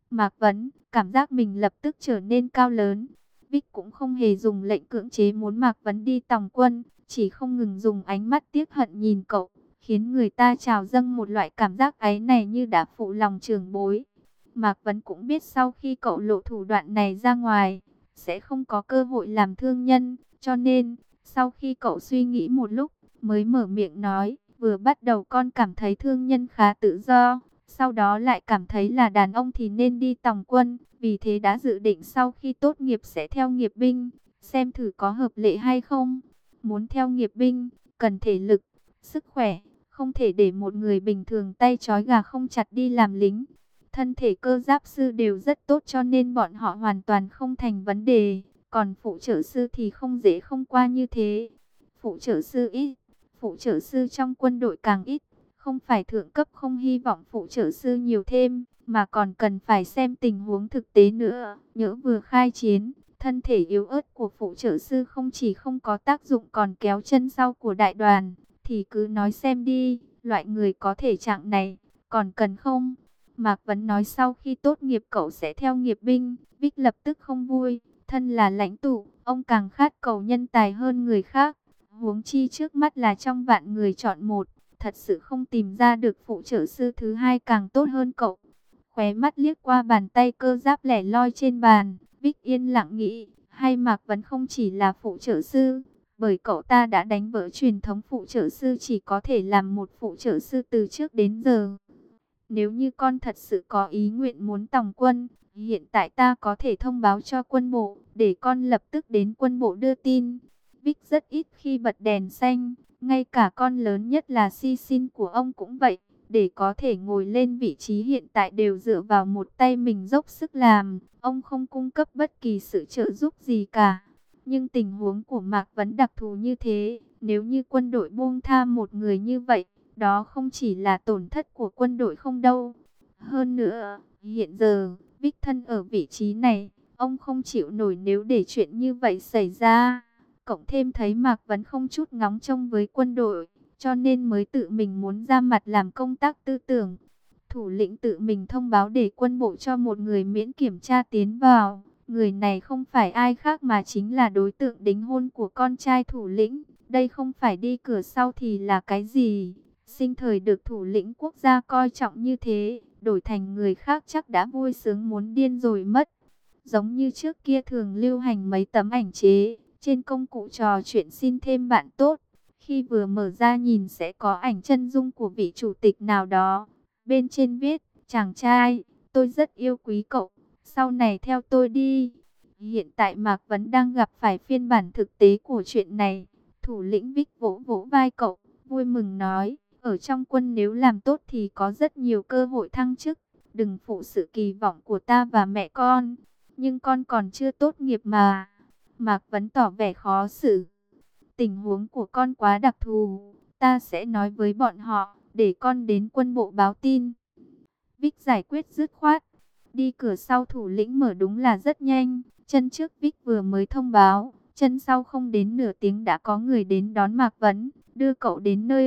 Mạc Vấn cảm giác mình lập tức trở nên cao lớn. Vic cũng không hề dùng lệnh cưỡng chế muốn Mạc Vấn đi tòng quân, chỉ không ngừng dùng ánh mắt tiếc hận nhìn cậu, khiến người ta trào dâng một loại cảm giác áy này như đã phụ lòng trưởng bối. Mạc Vấn cũng biết sau khi cậu lộ thủ đoạn này ra ngoài, sẽ không có cơ hội làm thương nhân, cho nên, sau khi cậu suy nghĩ một lúc, mới mở miệng nói, vừa bắt đầu con cảm thấy thương nhân khá tự do, sau đó lại cảm thấy là đàn ông thì nên đi tòng quân, vì thế đã dự định sau khi tốt nghiệp sẽ theo nghiệp binh, xem thử có hợp lệ hay không. Muốn theo nghiệp binh, cần thể lực, sức khỏe, không thể để một người bình thường tay trói gà không chặt đi làm lính. Thân thể cơ giáp sư đều rất tốt cho nên bọn họ hoàn toàn không thành vấn đề, còn phụ trợ sư thì không dễ không qua như thế. Phụ trợ sư ít, phụ trợ sư trong quân đội càng ít. Không phải thượng cấp không hy vọng phụ trợ sư nhiều thêm, mà còn cần phải xem tình huống thực tế nữa. Nhỡ vừa khai chiến, thân thể yếu ớt của phụ trợ sư không chỉ không có tác dụng còn kéo chân sau của đại đoàn. Thì cứ nói xem đi, loại người có thể trạng này, còn cần không? Mạc Vấn nói sau khi tốt nghiệp cậu sẽ theo nghiệp binh. Vic lập tức không vui, thân là lãnh tụ, ông càng khát cầu nhân tài hơn người khác. Huống chi trước mắt là trong vạn người chọn một, thật sự không tìm ra được phụ trợ sư thứ hai càng tốt hơn cậu. Khóe mắt liếc qua bàn tay cơ giáp lẻ loi trên bàn, Vic yên lặng nghĩ, hay Mạc Vấn không chỉ là phụ trợ sư, bởi cậu ta đã đánh vỡ truyền thống phụ trợ sư chỉ có thể làm một phụ trợ sư từ trước đến giờ. Nếu như con thật sự có ý nguyện muốn tòng quân, hiện tại ta có thể thông báo cho quân bộ, để con lập tức đến quân bộ đưa tin. Vic rất ít khi bật đèn xanh, ngay cả con lớn nhất là Si Sin của ông cũng vậy. Để có thể ngồi lên vị trí hiện tại đều dựa vào một tay mình dốc sức làm, ông không cung cấp bất kỳ sự trợ giúp gì cả. Nhưng tình huống của Mạc Vấn đặc thù như thế, nếu như quân đội buông tha một người như vậy, đó không chỉ là tổn thất của quân đội không đâu. Hơn nữa, hiện giờ, Vic thân ở vị trí này, ông không chịu nổi nếu để chuyện như vậy xảy ra. Cộng thêm thấy Mạc Vấn không chút ngóng trông với quân đội, cho nên mới tự mình muốn ra mặt làm công tác tư tưởng. Thủ lĩnh tự mình thông báo để quân bộ cho một người miễn kiểm tra tiến vào. Người này không phải ai khác mà chính là đối tượng đính hôn của con trai thủ lĩnh. Đây không phải đi cửa sau thì là cái gì? Sinh thời được thủ lĩnh quốc gia coi trọng như thế, đổi thành người khác chắc đã vui sướng muốn điên rồi mất. Giống như trước kia thường lưu hành mấy tấm ảnh chế, trên công cụ trò chuyện xin thêm bạn tốt. Khi vừa mở ra nhìn sẽ có ảnh chân dung của vị chủ tịch nào đó. Bên trên viết, chàng trai, tôi rất yêu quý cậu, sau này theo tôi đi. Hiện tại Mạc Vấn đang gặp phải phiên bản thực tế của chuyện này. Thủ lĩnh Vic vỗ vỗ vai cậu, vui mừng nói, ở trong quân nếu làm tốt thì có rất nhiều cơ hội thăng chức. Đừng phụ sự kỳ vọng của ta và mẹ con. Nhưng con còn chưa tốt nghiệp mà. Mạc Vấn tỏ vẻ khó xử. Tình huống của con quá đặc thù, ta sẽ nói với bọn họ, để con đến quân bộ báo tin. Vic giải quyết dứt khoát. Đi cửa sau thủ lĩnh mở đúng là rất nhanh. Chân trước Vic vừa mới thông báo, chân sau không đến nửa tiếng đã có người đến đón Mạc Vấn, đưa cậu đến nơi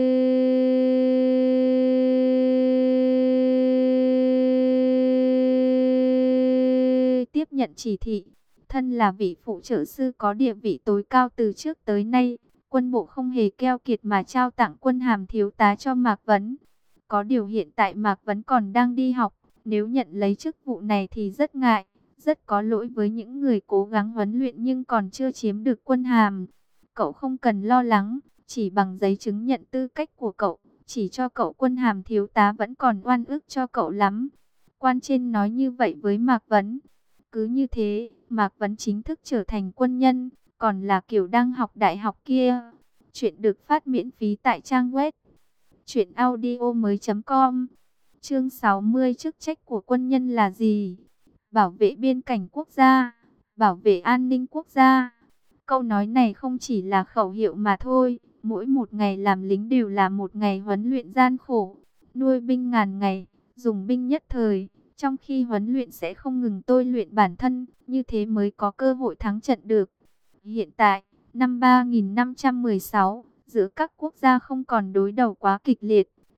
tiếp nhận chỉ thị. Thân là vị phụ trợ sư có địa vị tối cao từ trước tới nay, quân bộ không hề keo kiệt mà trao tặng quân hàm thiếu tá cho Mạc Vấn. Có điều hiện tại Mạc Vấn còn đang đi học, nếu nhận lấy chức vụ này thì rất ngại, rất có lỗi với những người cố gắng huấn luyện nhưng còn chưa chiếm được quân hàm. Cậu không cần lo lắng, chỉ bằng giấy chứng nhận tư cách của cậu, chỉ cho cậu quân hàm thiếu tá vẫn còn oan ức cho cậu lắm. Quan trên nói như vậy với Mạc Vấn. Cứ như thế, Mạc Vấn chính thức trở thành quân nhân, còn là kiểu đang học đại học kia. Chuyện được phát miễn phí tại trang web truyệnaudiomoi.com. Chương 60, chức trách của quân nhân là gì? Bảo vệ biên cảnh quốc gia, bảo vệ an ninh quốc gia. Câu nói này không chỉ là khẩu hiệu mà thôi, mỗi một ngày làm lính đều là một ngày huấn luyện gian khổ. Nuôi binh ngàn ngày, dùng binh nhất thời. Trong khi huấn luyện sẽ không ngừng tôi luyện bản thân, như thế mới có cơ hội thắng trận được. Hiện tại, năm 3516, giữa các quốc gia không còn đối đầu quá kịch liệt.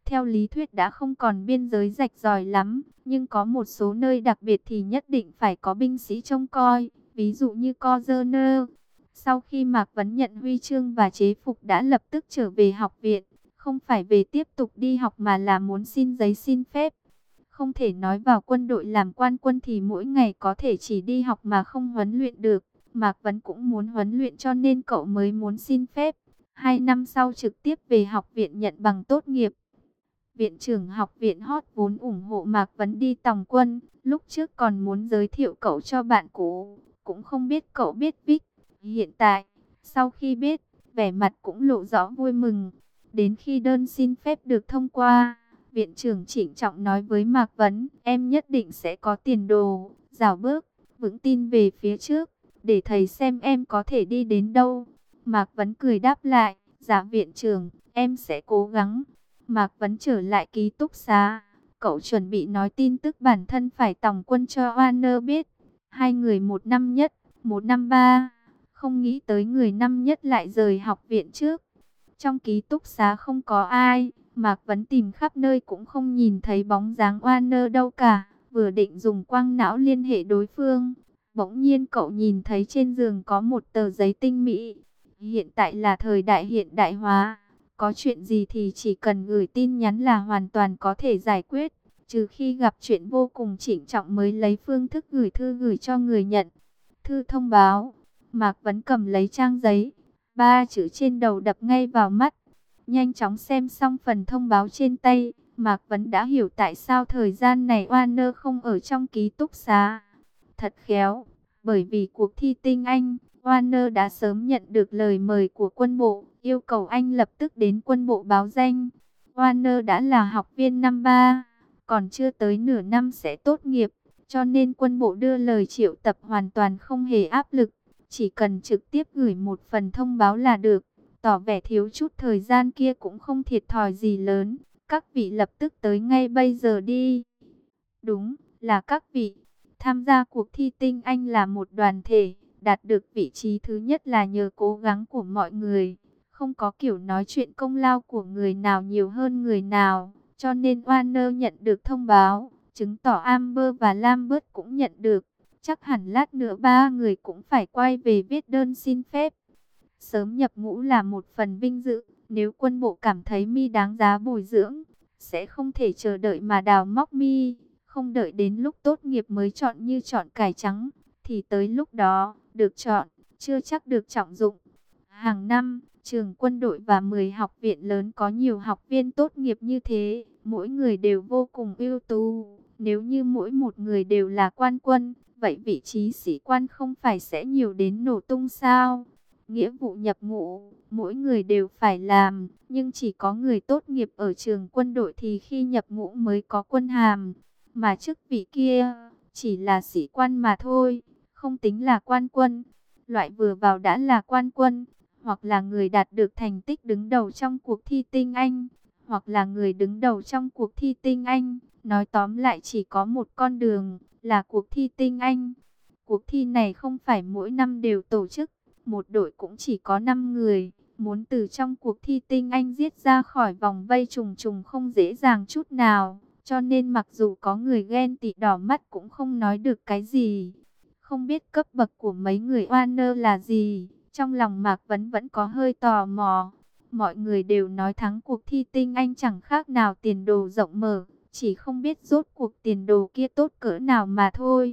Theo lý thuyết đã không còn biên giới rạch ròi lắm, nhưng có một số nơi đặc biệt thì nhất định phải có binh sĩ trông coi, ví dụ như Kozener. Sau khi Mạc Vấn nhận huy chương và chế phục đã lập tức trở về học viện, không phải về tiếp tục đi học mà là muốn xin giấy xin phép. Không thể nói vào quân đội làm quan quân thì mỗi ngày có thể chỉ đi học mà không huấn luyện được. Mạc Vấn cũng muốn huấn luyện cho nên cậu mới muốn xin phép. 2 năm sau trực tiếp về học viện nhận bằng tốt nghiệp. Viện trưởng học viện Hot vốn ủng hộ Mạc Vấn đi tòng quân. Lúc trước còn muốn giới thiệu cậu cho bạn cũ, cũng không biết cậu biết viết. Hiện tại, sau khi biết, vẻ mặt cũng lộ rõ vui mừng. Đến khi đơn xin phép được thông qua, viện trưởng trịnh trọng nói với Mạc Vấn, em nhất định sẽ có tiền đồ, rảo bước, vững tin về phía trước, để thầy xem em có thể đi đến đâu. Mạc Vấn cười đáp lại, dạ viện trưởng, em sẽ cố gắng. Mạc Vấn trở lại ký túc xá, cậu chuẩn bị nói tin tức bản thân phải tòng quân cho Warner biết. Hai người một năm nhất, một năm ba, không nghĩ tới người năm nhất lại rời học viện trước. Trong ký túc xá không có ai, Mạc Vấn tìm khắp nơi cũng không nhìn thấy bóng dáng Warner đâu cả. Vừa định dùng quang não liên hệ đối phương, bỗng nhiên cậu nhìn thấy trên giường có một tờ giấy tinh mỹ. Hiện tại là thời đại hiện đại hóa, có chuyện gì thì chỉ cần gửi tin nhắn là hoàn toàn có thể giải quyết. Trừ khi gặp chuyện vô cùng trịnh trọng mới lấy phương thức gửi thư gửi cho người nhận. Thư thông báo. Mạc Vấn cầm lấy trang giấy, 3 chữ trên đầu đập ngay vào mắt. Nhanh chóng xem xong phần thông báo trên tay, Mạc Vấn đã hiểu tại sao thời gian này Warner không ở trong ký túc xá. Thật khéo, bởi vì cuộc thi tinh Anh, Warner đã sớm nhận được lời mời của quân bộ, yêu cầu anh lập tức đến quân bộ báo danh. Warner đã là học viên năm 3, còn chưa tới nửa năm sẽ tốt nghiệp, cho nên quân bộ đưa lời triệu tập hoàn toàn không hề áp lực. Chỉ cần trực tiếp gửi một phần thông báo là được, tỏ vẻ thiếu chút thời gian kia cũng không thiệt thòi gì lớn. Các vị lập tức tới ngay bây giờ đi. Đúng, là các vị. Tham gia cuộc thi tinh Anh là một đoàn thể, đạt được vị trí thứ nhất là nhờ cố gắng của mọi người. Không có kiểu nói chuyện công lao của người nào nhiều hơn người nào, cho nên Warner nhận được thông báo, chứng tỏ Amber và Lambert cũng nhận được. Chắc hẳn lát nữa 3 người cũng phải quay về viết đơn xin phép. Sớm nhập ngũ là một phần vinh dự, nếu quân bộ cảm thấy mi đáng giá bồi dưỡng, sẽ không thể chờ đợi mà đào móc mi, không đợi đến lúc tốt nghiệp mới chọn như chọn cải trắng, thì tới lúc đó, được chọn, chưa chắc được trọng dụng. Hàng năm, trường quân đội và 10 học viện lớn có nhiều học viên tốt nghiệp như thế, mỗi người đều vô cùng ưu tú. Nếu như mỗi một người đều là quan quân, vậy vị trí sĩ quan không phải sẽ nhiều đến nổ tung sao? Nghĩa vụ nhập ngũ, mỗi người đều phải làm, nhưng chỉ có người tốt nghiệp ở trường quân đội thì khi nhập ngũ mới có quân hàm, mà chức vị kia chỉ là sĩ quan mà thôi, không tính là quan quân. Loại vừa vào đã là quan quân, hoặc là người đạt được thành tích đứng đầu trong cuộc thi tinh Anh, hoặc là người đứng đầu trong cuộc thi tinh Anh. Nói tóm lại chỉ có một con đường, là cuộc thi tinh Anh. Cuộc thi này không phải mỗi năm đều tổ chức, một đội cũng chỉ có 5 người. Muốn từ trong cuộc thi tinh Anh giết ra khỏi vòng vây trùng trùng không dễ dàng chút nào. Cho nên mặc dù có người ghen tị đỏ mắt cũng không nói được cái gì. Không biết cấp bậc của mấy người Warner là gì, trong lòng Mạc Vấn vẫn có hơi tò mò. Mọi người đều nói thắng cuộc thi tinh Anh chẳng khác nào tiền đồ rộng mở, chỉ không biết rốt cuộc tiền đồ kia tốt cỡ nào mà thôi.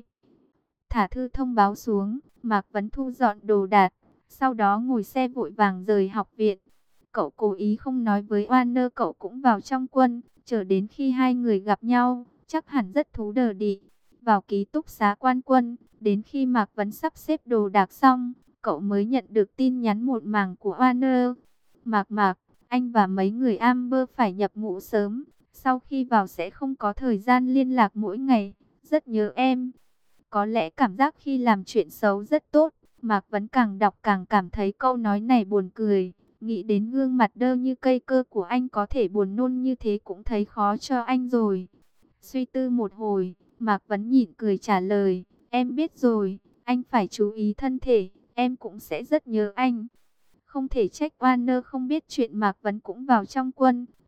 Thả thư thông báo xuống, Mạc Vấn thu dọn đồ đạc, sau đó ngồi xe vội vàng rời học viện. Cậu cố ý không nói với Warner cậu cũng vào trong quân, chờ đến khi hai người gặp nhau, chắc hẳn rất thú đờ đị. Vào ký túc xá quan quân, đến khi Mạc Vấn sắp xếp đồ đạc xong, cậu mới nhận được tin nhắn một màng của Warner. Mạc, anh và mấy người Amber phải nhập ngũ sớm, sau khi vào sẽ không có thời gian liên lạc mỗi ngày, rất nhớ em. Có lẽ cảm giác khi làm chuyện xấu rất tốt, Mạc Vấn càng đọc càng cảm thấy câu nói này buồn cười. Nghĩ đến gương mặt đơ như cây cơ của anh có thể buồn nôn như thế cũng thấy khó cho anh rồi. Suy tư một hồi, Mạc Vấn nhịn cười trả lời, em biết rồi, anh phải chú ý thân thể, em cũng sẽ rất nhớ anh. Không thể trách Warner không biết chuyện Mạc Vấn cũng vào trong quân, thật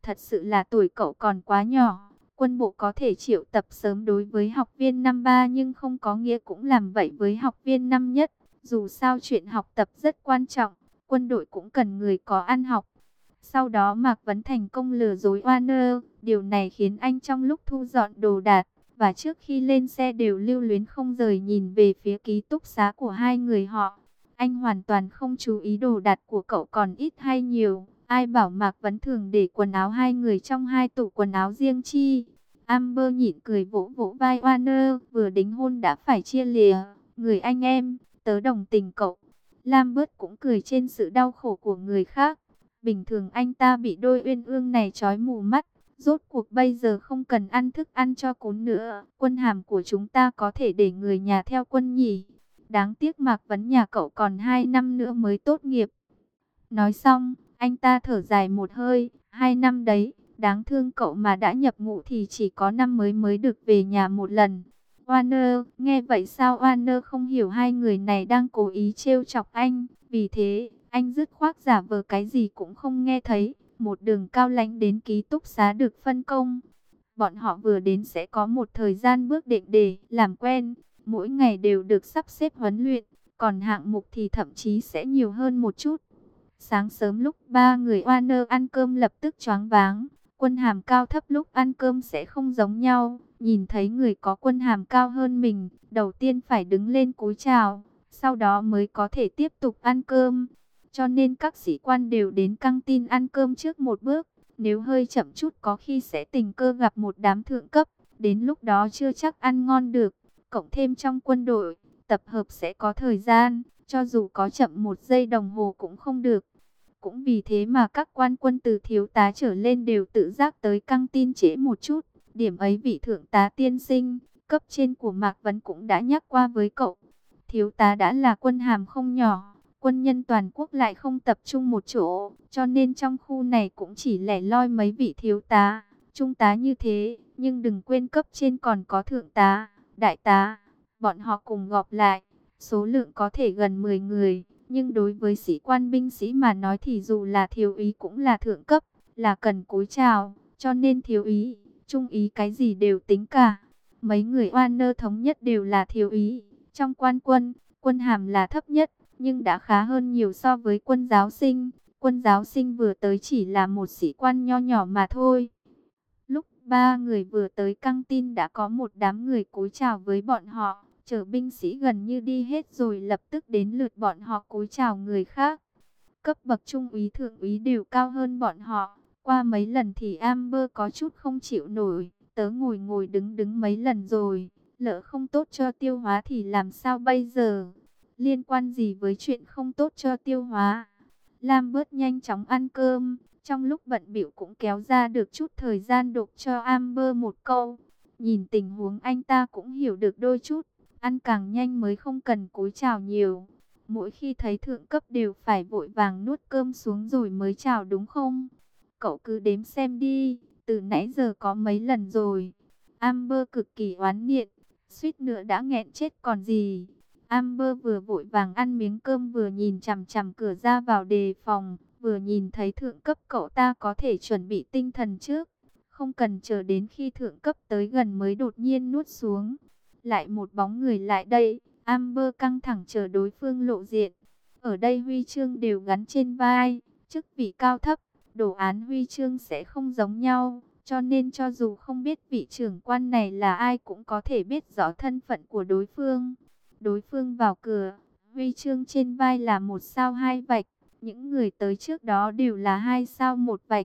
thật sự là tuổi cậu còn quá nhỏ. Quân bộ có thể triệu tập sớm đối với học viên năm ba nhưng không có nghĩa cũng làm vậy với học viên năm nhất. Dù sao chuyện học tập rất quan trọng, quân đội cũng cần người có ăn học. Sau đó Mạc Vấn thành công lừa dối Warner, điều này khiến anh trong lúc thu dọn đồ đạc và trước khi lên xe đều lưu luyến không rời nhìn về phía ký túc xá của hai người họ. Anh hoàn toàn không chú ý đồ đạc của cậu còn ít hay nhiều. Ai bảo Mạc Vấn thường để quần áo hai người trong hai tủ quần áo riêng chi. Amber nhịn cười vỗ vỗ vai Warner, vừa đính hôn đã phải chia lìa. Người anh em, tớ đồng tình cậu. Lambert cũng cười trên sự đau khổ của người khác. Bình thường anh ta bị đôi uyên ương này trói mù mắt. Rốt cuộc bây giờ không cần ăn thức ăn cho cún nữa. Quân hàm của chúng ta có thể để người nhà theo quân nhỉ. Đáng tiếc Mạc Vấn nhà cậu còn 2 năm nữa mới tốt nghiệp. Nói xong, anh ta thở dài một hơi. 2 năm đấy, đáng thương cậu mà đã nhập ngũ thì chỉ có năm mới được về nhà một lần. Warner, nghe vậy sao Warner không hiểu hai người này đang cố ý trêu chọc anh. Vì thế, anh dứt khoát giả vờ cái gì cũng không nghe thấy. Một đường cao lãnh đến ký túc xá được phân công. Bọn họ vừa đến sẽ có một thời gian bước đệm để làm quen. Mỗi ngày đều được sắp xếp huấn luyện. Còn hạng mục thì thậm chí sẽ nhiều hơn một chút. Sáng sớm lúc ba người Warner ăn cơm lập tức choáng váng. Quân hàm cao thấp lúc ăn cơm sẽ không giống nhau. Nhìn thấy người có quân hàm cao hơn mình, đầu tiên phải đứng lên cúi chào, sau đó mới có thể tiếp tục ăn cơm. Cho nên các sĩ quan đều đến căng tin ăn cơm trước một bước. Nếu hơi chậm chút có khi sẽ tình cờ gặp một đám thượng cấp. Đến lúc đó chưa chắc ăn ngon được. Cộng thêm trong quân đội, tập hợp sẽ có thời gian. Cho dù có chậm 1 giây đồng hồ cũng không được. Cũng vì thế mà các quan quân từ thiếu tá trở lên đều tự giác tới căng tin trễ một chút. Điểm ấy vị thượng tá tiên sinh, cấp trên của Mạc Vấn cũng đã nhắc qua với cậu. Thiếu tá đã là quân hàm không nhỏ, quân nhân toàn quốc lại không tập trung một chỗ, cho nên trong khu này cũng chỉ lẻ loi mấy vị thiếu tá, trung tá như thế. Nhưng đừng quên cấp trên còn có thượng tá, đại tá, bọn họ cùng gộp lại, số lượng có thể gần 10 người. Nhưng đối với sĩ quan binh sĩ mà nói thì dù là thiếu úy cũng là thượng cấp, là cần cúi chào, cho nên thiếu úy, trung úy cái gì đều tính cả. Mấy người Warner thống nhất đều là thiếu úy. Trong quan quân, quân hàm là thấp nhất, nhưng đã khá hơn nhiều so với quân giáo sinh. Quân giáo sinh vừa tới chỉ là một sĩ quan nho nhỏ mà thôi. Lúc ba người vừa tới căng tin đã có một đám người cúi chào với bọn họ. Chờ binh sĩ gần như đi hết rồi lập tức đến lượt bọn họ cúi chào người khác. Cấp bậc trung úy thượng úy đều cao hơn bọn họ. Qua mấy lần thì Amber có chút không chịu nổi. Tớ ngồi ngồi đứng đứng mấy lần rồi. Lỡ không tốt cho tiêu hóa thì làm sao bây giờ? Liên quan gì với chuyện không tốt cho tiêu hóa? Lambert nhanh chóng ăn cơm. Trong lúc bận bịu cũng kéo ra được chút thời gian đột cho Amber một câu. Nhìn tình huống anh ta cũng hiểu được đôi chút. Ăn càng nhanh mới không cần cúi chào nhiều. Mỗi khi thấy thượng cấp đều phải vội vàng nuốt cơm xuống rồi mới chào đúng không? Cậu cứ đếm xem đi, từ nãy giờ có mấy lần rồi. Amber cực kỳ oán nghiện, suýt nữa đã nghẹn chết còn gì. Amber vừa vội vàng ăn miếng cơm vừa nhìn chằm chằm cửa ra vào đề phòng, vừa nhìn thấy thượng cấp cậu ta có thể chuẩn bị tinh thần trước. Không cần chờ đến khi thượng cấp tới gần mới đột nhiên nuốt xuống. Lại một bóng người lại đây, Amber căng thẳng chờ đối phương lộ diện. Ở đây huy chương đều gắn trên vai, chức vị cao thấp, đồ án huy chương sẽ không giống nhau. Cho nên cho dù không biết vị trưởng quan này là ai cũng có thể biết rõ thân phận của đối phương. Đối phương vào cửa, huy chương trên vai là 1 sao 2 vạch. Những người tới trước đó đều là 2 sao 1 vạch,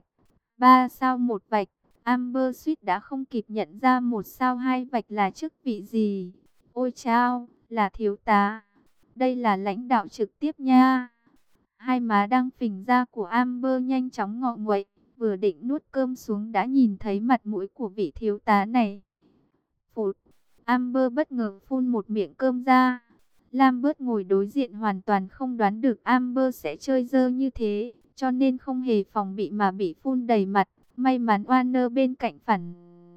3 sao 1 vạch. Amber suýt đã không kịp nhận ra 1 sao 2 vạch là chức vị gì. Ôi chao, là thiếu tá. Đây là lãnh đạo trực tiếp nha. Hai má đang phình ra của Amber nhanh chóng ngọ nguậy. Vừa định nuốt cơm xuống đã nhìn thấy mặt mũi của vị thiếu tá này. Phụt, Amber bất ngờ phun một miệng cơm ra. Lambert ngồi đối diện hoàn toàn không đoán được Amber sẽ chơi dơ như thế. Cho nên không hề phòng bị mà bị phun đầy mặt. May mắn Warner bên cạnh phản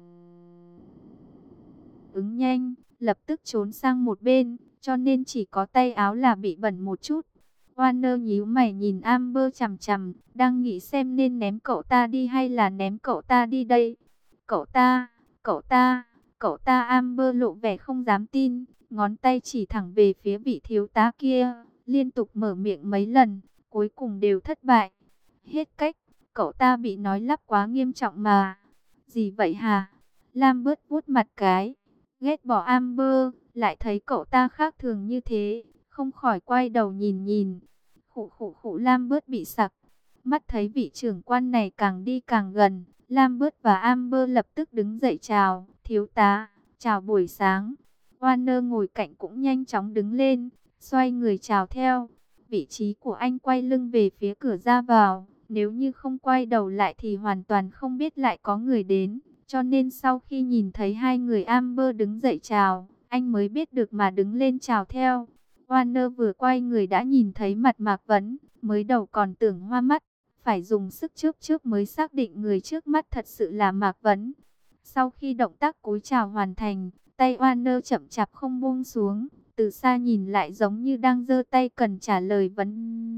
ứng nhanh, lập tức trốn sang một bên, cho nên chỉ có tay áo là bị bẩn một chút. Warner nhíu mày nhìn Amber chằm chằm, đang nghĩ xem nên ném cậu ta đi hay là ném cậu ta đi đây. Cậu ta, cậu ta, cậu ta. Amber lộ vẻ không dám tin, ngón tay chỉ thẳng về phía vị thiếu tá kia, liên tục mở miệng mấy lần, cuối cùng đều thất bại. Hết cách, cậu ta bị nói lắp quá nghiêm trọng mà. Gì vậy hả? Lambert vuốt mặt cái, ghét bỏ Amber, lại thấy cậu ta khác thường như thế, không khỏi quay đầu nhìn nhìn. Khụ khụ khụ. Lambert bị sặc. Mắt thấy vị trưởng quan này càng đi càng gần, Lambert và Amber lập tức đứng dậy chào, thiếu tá, chào buổi sáng. Warner ngồi cạnh cũng nhanh chóng đứng lên, xoay người chào theo. Vị trí của anh quay lưng về phía cửa ra vào, nếu như không quay đầu lại thì hoàn toàn không biết lại có người đến. Cho nên sau khi nhìn thấy hai người Amber đứng dậy chào, anh mới biết được mà đứng lên chào theo. Warner vừa quay người đã nhìn thấy mặt Mạc Vấn, mới đầu còn tưởng hoa mắt, phải dùng sức trước mới xác định người trước mắt thật sự là Mạc Vấn. Sau khi động tác cúi chào hoàn thành, tay Warner chậm chạp không buông xuống, từ xa nhìn lại giống như đang giơ tay cần trả lời vấn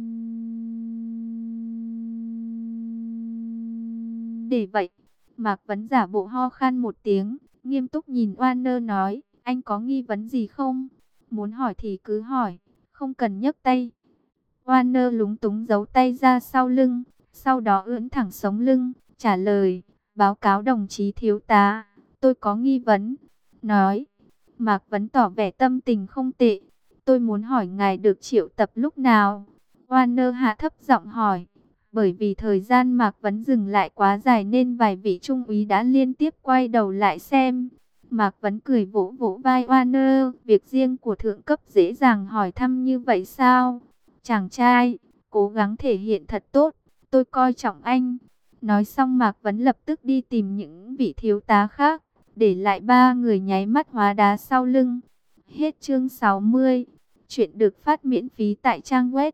đề vậy. Mạc Vấn giả bộ ho khan một tiếng, nghiêm túc nhìn Warner nói, anh có nghi vấn gì không? Muốn hỏi thì cứ hỏi, không cần nhấc tay. Warner lúng túng giấu tay ra sau lưng, sau đó ưỡn thẳng sống lưng, trả lời, báo cáo đồng chí thiếu tá, tôi có nghi vấn. Nói, Mạc Vấn tỏ vẻ tâm tình không tệ, tôi muốn hỏi ngài được triệu tập lúc nào? Warner hạ thấp giọng hỏi, bởi vì thời gian Mạc Vấn dừng lại quá dài nên vài vị trung úy đã liên tiếp quay đầu lại xem. Mạc Vấn cười vỗ vỗ vai Warner, việc riêng của thượng cấp dễ dàng hỏi thăm như vậy sao? Chàng trai, cố gắng thể hiện thật tốt, tôi coi trọng anh. Nói xong Mạc Vấn lập tức đi tìm những vị thiếu tá khác, để lại ba người nháy mắt hóa đá sau lưng. Hết chương 60. Chuyện được phát miễn phí tại trang web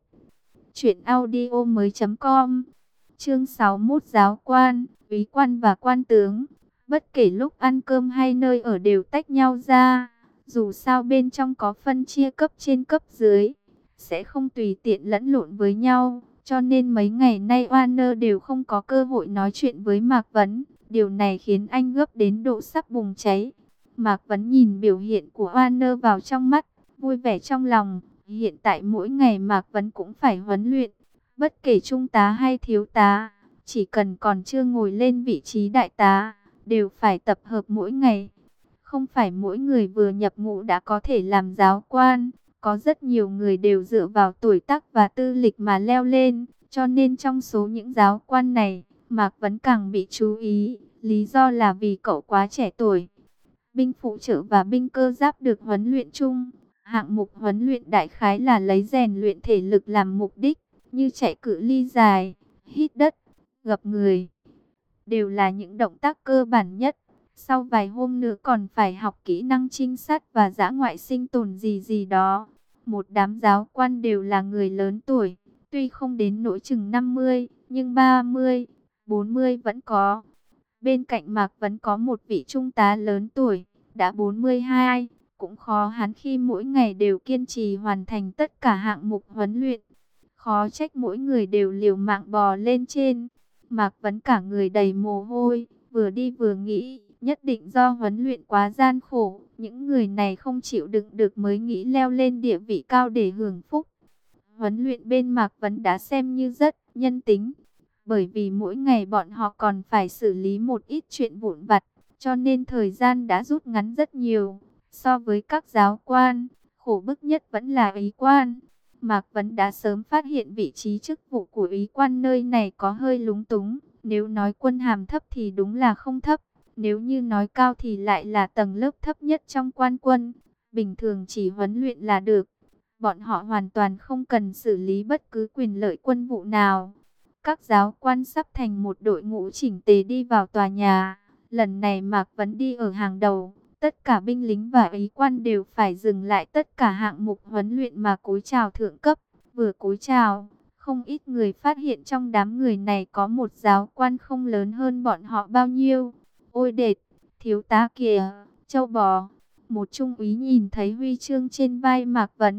truyệnaudiomoi.com. Chương 61. Giáo quan, úy quan và quan tướng. Bất kể lúc ăn cơm hay nơi ở đều tách nhau ra. Dù sao bên trong có phân chia cấp trên cấp dưới, sẽ không tùy tiện lẫn lộn với nhau. Cho nên mấy ngày nay Warner đều không có cơ hội nói chuyện với Mạc Vấn. Điều này khiến anh gấp đến độ sắp bùng cháy. Mạc Vấn nhìn biểu hiện của Warner vào trong mắt, vui vẻ trong lòng. Hiện tại mỗi ngày Mạc Vấn cũng phải huấn luyện. Bất kể trung tá hay thiếu tá, chỉ cần còn chưa ngồi lên vị trí đại tá, đều phải tập hợp mỗi ngày. Không phải mỗi người vừa nhập ngũ đã có thể làm giáo quan. Có rất nhiều người đều dựa vào tuổi tác và tư lịch mà leo lên. Cho nên trong số những giáo quan này, Mạc Vấn càng bị chú ý. Lý do là vì cậu quá trẻ tuổi. Binh phụ trợ và binh cơ giáp được huấn luyện chung. Hạng mục huấn luyện đại khái là lấy rèn luyện thể lực làm mục đích, như chạy cự ly dài, hít đất, gập người. Đều là những động tác cơ bản nhất. Sau vài hôm nữa còn phải học kỹ năng trinh sát và dã ngoại sinh tồn gì gì đó. Một đám giáo quan đều là người lớn tuổi, tuy không đến nỗi chừng 50, nhưng 30, 40 vẫn có. Bên cạnh Mạc Vấn có một vị trung tá lớn tuổi, đã 42, cũng khó hắn khi mỗi ngày đều kiên trì hoàn thành tất cả hạng mục huấn luyện. Khó trách mỗi người đều liều mạng bò lên trên. Mạc Vấn cả người đầy mồ hôi, vừa đi vừa nghĩ, nhất định do huấn luyện quá gian khổ, những người này không chịu đựng được mới nghĩ leo lên địa vị cao để hưởng phúc. Huấn luyện bên Mạc Vấn đã xem như rất nhân tính, bởi vì mỗi ngày bọn họ còn phải xử lý một ít chuyện vụn vặt, cho nên thời gian đã rút ngắn rất nhiều. So với các giáo quan, khổ bức nhất vẫn là úy quan. Mạc Vấn đã sớm phát hiện vị trí chức vụ của úy quan nơi này có hơi lúng túng. Nếu nói quân hàm thấp thì đúng là không thấp, nếu như nói cao thì lại là tầng lớp thấp nhất trong quan quân. Bình thường chỉ huấn luyện là được. Bọn họ hoàn toàn không cần xử lý bất cứ quyền lợi quân vụ nào. Các giáo quan sắp thành một đội ngũ chỉnh tề đi vào tòa nhà. Lần này Mạc Vấn đi ở hàng đầu. Tất cả binh lính và úy quan đều phải dừng lại tất cả hạng mục huấn luyện mà cúi chào thượng cấp. Vừa cúi chào, không ít người phát hiện trong đám người này có một giáo quan không lớn hơn bọn họ bao nhiêu. Ôi đệt, thiếu tá kìa, châu bò. Một trung úy nhìn thấy huy chương trên vai Mạc Vấn,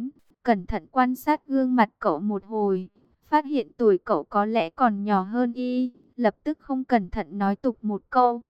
cẩn thận quan sát gương mặt cậu một hồi, phát hiện tuổi cậu có lẽ còn nhỏ hơn y, lập tức không cẩn thận nói tục một câu.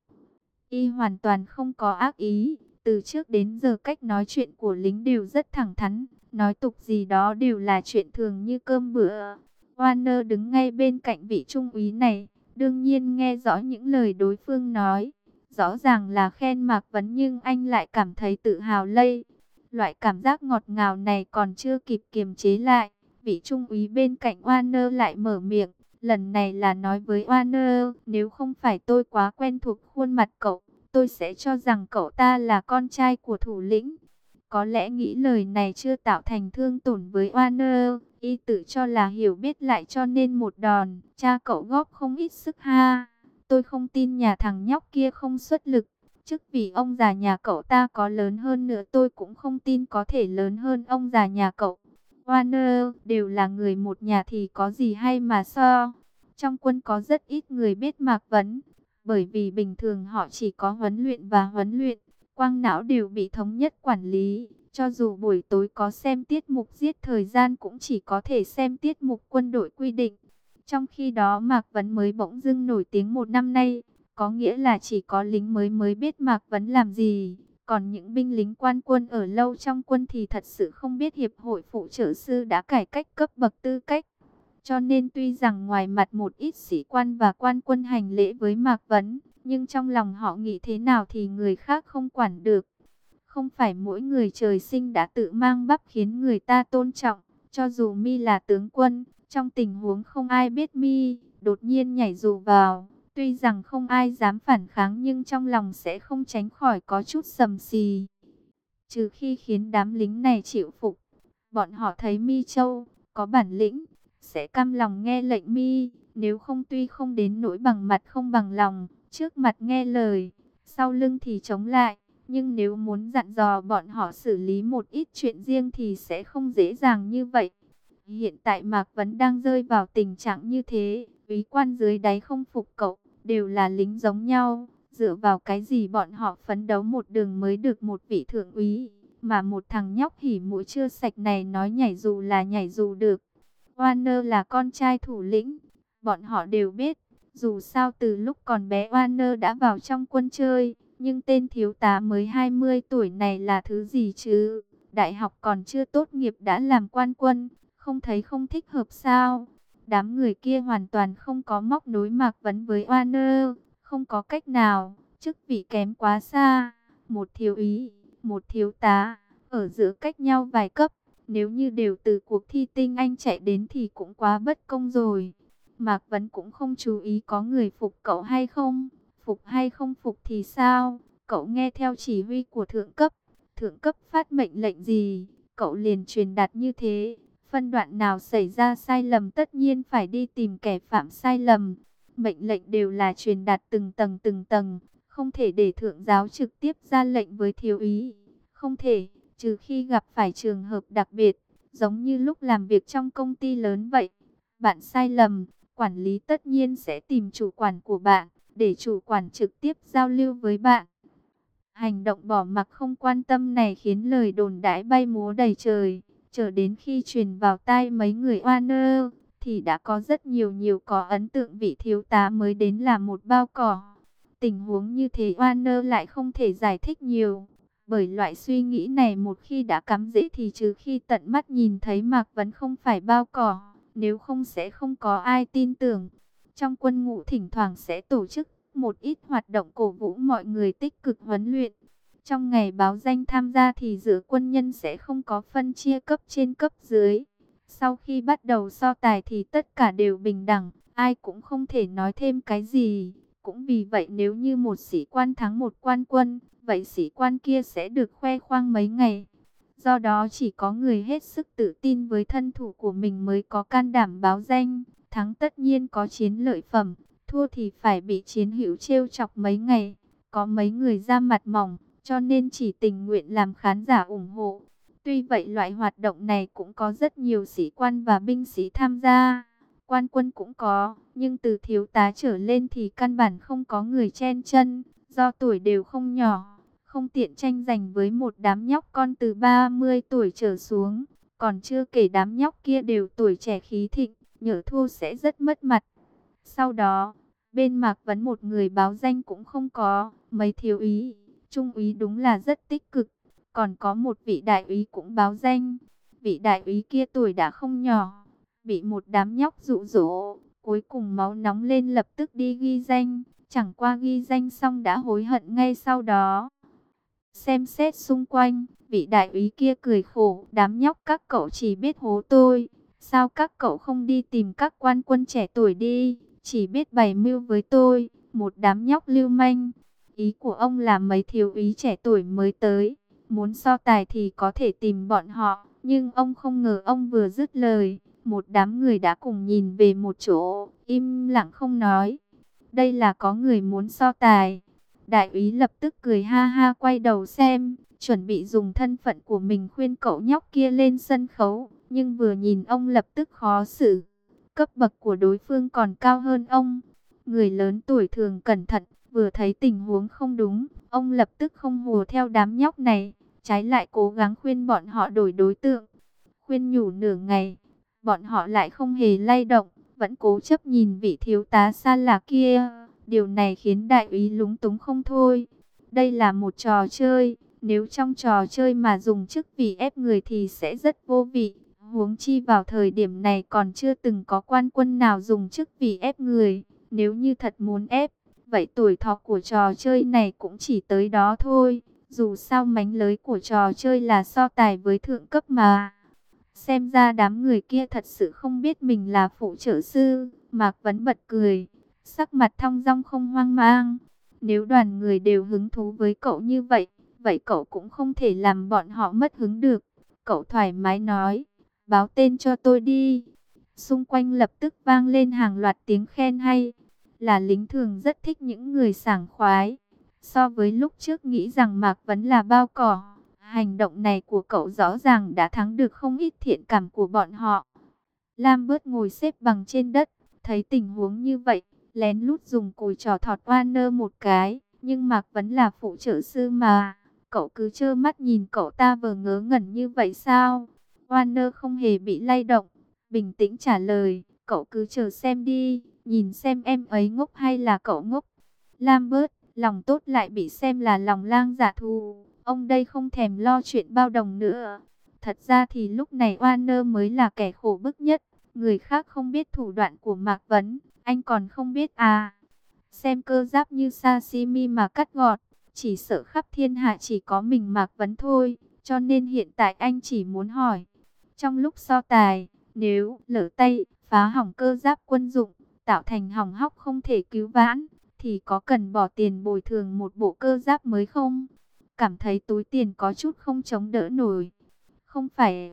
Y hoàn toàn không có ác ý, từ trước đến giờ cách nói chuyện của lính đều rất thẳng thắn, nói tục gì đó đều là chuyện thường như cơm bữa. Warner đứng ngay bên cạnh vị trung úy này, đương nhiên nghe rõ những lời đối phương nói. Rõ ràng là khen Mạc Vấn nhưng anh lại cảm thấy tự hào lây. Loại cảm giác ngọt ngào này còn chưa kịp kiềm chế lại, vị trung úy bên cạnh Warner lại mở miệng. Lần này là nói với Warner, nếu không phải tôi quá quen thuộc khuôn mặt cậu, tôi sẽ cho rằng cậu ta là con trai của thủ lĩnh. Có lẽ nghĩ lời này chưa tạo thành thương tổn với Warner, y tự cho là hiểu biết lại cho nên một đòn, cha cậu góp không ít sức ha. Tôi không tin nhà thằng nhóc kia không xuất lực, chức vì ông già nhà cậu ta có lớn hơn nữa tôi cũng không tin có thể lớn hơn ông già nhà cậu. Warner, đều là người một nhà thì có gì hay mà so. Trong quân có rất ít người biết Mạc Vấn, bởi vì bình thường họ chỉ có huấn luyện và huấn luyện, quang não đều bị thống nhất quản lý. Cho dù buổi tối có xem tiết mục giết thời gian cũng chỉ có thể xem tiết mục quân đội quy định. Trong khi đó Mạc Vấn mới bỗng dưng nổi tiếng một năm nay, có nghĩa là chỉ có lính mới biết Mạc Vấn làm gì. Còn những binh lính quan quân ở lâu trong quân thì thật sự không biết Hiệp hội Phụ trợ sư đã cải cách cấp bậc tư cách. Cho nên tuy rằng ngoài mặt một ít sĩ quan và quan quân hành lễ với Mạc Vấn, nhưng trong lòng họ nghĩ thế nào thì người khác không quản được. Không phải mỗi người trời sinh đã tự mang bắp khiến người ta tôn trọng. Cho dù Mi là tướng quân, trong tình huống không ai biết Mi đột nhiên nhảy dù vào, tuy rằng không ai dám phản kháng nhưng trong lòng sẽ không tránh khỏi có chút sầm xì. Trừ khi khiến đám lính này chịu phục, bọn họ thấy Mi Châu có bản lĩnh, sẽ cam lòng nghe lệnh Mi. Nếu không tuy không đến nỗi bằng mặt không bằng lòng, trước mặt nghe lời, sau lưng thì chống lại. Nhưng nếu muốn dặn dò bọn họ xử lý một ít chuyện riêng thì sẽ không dễ dàng như vậy. Hiện tại Mạc Vấn đang rơi vào tình trạng như thế, úy quan dưới đáy không phục cậu, đều là lính giống nhau. Dựa vào cái gì bọn họ phấn đấu một đường mới được một vị thượng úy, mà một thằng nhóc hỉ mũi chưa sạch này nói nhảy dù là nhảy dù được. Warner là con trai thủ lĩnh, bọn họ đều biết. Dù sao từ lúc còn bé Warner đã vào trong quân chơi, nhưng tên thiếu tá mới 20 tuổi này là thứ gì chứ? Đại học còn chưa tốt nghiệp đã làm quan quân, không thấy không thích hợp sao? Đám người kia hoàn toàn không có móc nối Mạc Vấn với Warner, không có cách nào, chức vị kém quá xa. Một thiếu úy, một thiếu tá, ở giữa cách nhau vài cấp, nếu như đều từ cuộc thi tinh anh chạy đến thì cũng quá bất công rồi. Mạc Vấn cũng không chú ý có người phục cậu hay không. Phục hay không phục thì sao? Cậu nghe theo chỉ huy của thượng cấp phát mệnh lệnh gì, cậu liền truyền đạt như thế. Phân đoạn nào xảy ra sai lầm tất nhiên phải đi tìm kẻ phạm sai lầm. Mệnh lệnh đều là truyền đạt từng tầng, không thể để thượng giáo trực tiếp ra lệnh với thiếu úy. Không thể, trừ khi gặp phải trường hợp đặc biệt, giống như lúc làm việc trong công ty lớn vậy. Bạn sai lầm, quản lý tất nhiên sẽ tìm chủ quản của bạn, để chủ quản trực tiếp giao lưu với bạn. Hành động bỏ mặc không quan tâm này khiến lời đồn đãi bay múa đầy trời. Chờ đến khi truyền vào tai mấy người Warner, thì đã có rất nhiều có ấn tượng vị thiếu tá mới đến là một bao cỏ. Tình huống như thế Warner lại không thể giải thích nhiều. Bởi loại suy nghĩ này một khi đã cắm rễ thì trừ khi tận mắt nhìn thấy Mạc Vấn không phải bao cỏ, nếu không sẽ không có ai tin tưởng. Trong quân ngũ thỉnh thoảng sẽ tổ chức một ít hoạt động cổ vũ mọi người tích cực huấn luyện. Trong ngày báo danh tham gia thì giữa quân nhân sẽ không có phân chia cấp trên cấp dưới. Sau khi bắt đầu so tài thì tất cả đều bình đẳng, ai cũng không thể nói thêm cái gì. Cũng vì vậy nếu như một sĩ quan thắng một quan quân, vậy sĩ quan kia sẽ được khoe khoang mấy ngày. Do đó chỉ có người hết sức tự tin với thân thủ của mình mới có can đảm báo danh. Thắng tất nhiên có chiến lợi phẩm, thua thì phải bị chiến hữu trêu chọc mấy ngày. Có mấy người da mặt mỏng, cho nên chỉ tình nguyện làm khán giả ủng hộ. Tuy vậy loại hoạt động này cũng có rất nhiều sĩ quan và binh sĩ tham gia. Quan quân cũng có, nhưng từ thiếu tá trở lên thì căn bản không có người chen chân, do tuổi đều không nhỏ, không tiện tranh giành với một đám nhóc con từ 30 tuổi trở xuống. Còn chưa kể đám nhóc kia đều tuổi trẻ khí thịnh, nhỡ thua sẽ rất mất mặt. Sau đó, bên Mạc Vấn một người báo danh cũng không có, mấy thiếu úy, trung úy đúng là rất tích cực. Còn có một vị đại úy cũng báo danh. Vị đại úy kia tuổi đã không nhỏ, bị một đám nhóc dụ dỗ, cuối cùng máu nóng lên lập tức đi ghi danh. Chẳng qua ghi danh xong đã hối hận ngay sau đó. Xem xét xung quanh, vị đại úy kia cười khổ, đám nhóc các cậu chỉ biết hố tôi. Sao các cậu không đi tìm các quan quân trẻ tuổi đi, chỉ biết bày mưu với tôi, một đám nhóc lưu manh. Ý của ông là mấy thiếu úy trẻ tuổi mới tới, muốn so tài thì có thể tìm bọn họ. Nhưng ông không ngờ ông vừa dứt lời, một đám người đã cùng nhìn về một chỗ, im lặng không nói. Đây là có người muốn so tài. Đại úy lập tức cười ha ha quay đầu xem, chuẩn bị dùng thân phận của mình khuyên cậu nhóc kia lên sân khấu. Nhưng vừa nhìn ông lập tức khó xử. Cấp bậc của đối phương còn cao hơn ông. Người lớn tuổi thường cẩn thận, vừa thấy tình huống không đúng, ông lập tức không hùa theo đám nhóc này. Trái lại cố gắng khuyên bọn họ đổi đối tượng. Khuyên nhủ nửa ngày, bọn họ lại không hề lay động, vẫn cố chấp nhìn vị thiếu tá xa lạ kia. Điều này khiến đại úy lúng túng không thôi. Đây là một trò chơi, nếu trong trò chơi mà dùng chức vị ép người thì sẽ rất vô vị. Huống chi vào thời điểm này còn chưa từng có quan quân nào dùng chức vị ép người. Nếu như thật muốn ép, vậy tuổi thọ của trò chơi này cũng chỉ tới đó thôi. Dù sao mánh lới của trò chơi là so tài với thượng cấp mà. Xem ra đám người kia thật sự không biết mình là phụ trợ sư. Mạc Vấn bật cười, sắc mặt thong dong không hoang mang. Nếu đoàn người đều hứng thú với cậu như vậy, vậy cậu cũng không thể làm bọn họ mất hứng được. Cậu thoải mái nói, báo tên cho tôi đi. Xung quanh lập tức vang lên hàng loạt tiếng khen hay. Là lính thường rất thích những người sảng khoái. So với lúc trước nghĩ rằng Mạc Vấn là bao cỏ, hành động này của cậu rõ ràng đã thắng được không ít thiện cảm của bọn họ. Lambert ngồi xếp bằng trên đất, thấy tình huống như vậy, lén lút dùng cùi trò thọt Warner một cái. Nhưng Mạc Vấn là phụ trợ sư mà, cậu cứ trơ mắt nhìn cậu ta vờ ngớ ngẩn như vậy sao? Warner không hề bị lay động, bình tĩnh trả lời, cậu cứ chờ xem đi, nhìn xem em ấy ngốc hay là cậu ngốc. Lambert, lòng tốt lại bị xem là lòng lang dạ thù, ông đây không thèm lo chuyện bao đồng nữa. Thật ra thì lúc này Warner mới là kẻ khổ bức nhất, người khác không biết thủ đoạn của Mạc Vấn, anh còn không biết à. Xem cơ giáp như sashimi mà cắt gọt, chỉ sợ khắp thiên hạ chỉ có mình Mạc Vấn thôi, cho nên hiện tại anh chỉ muốn hỏi. Trong lúc so tài, nếu lỡ tay, phá hỏng cơ giáp quân dụng, tạo thành hỏng hóc không thể cứu vãn, thì có cần bỏ tiền bồi thường một bộ cơ giáp mới không? Cảm thấy túi tiền có chút không chống đỡ nổi. Không phải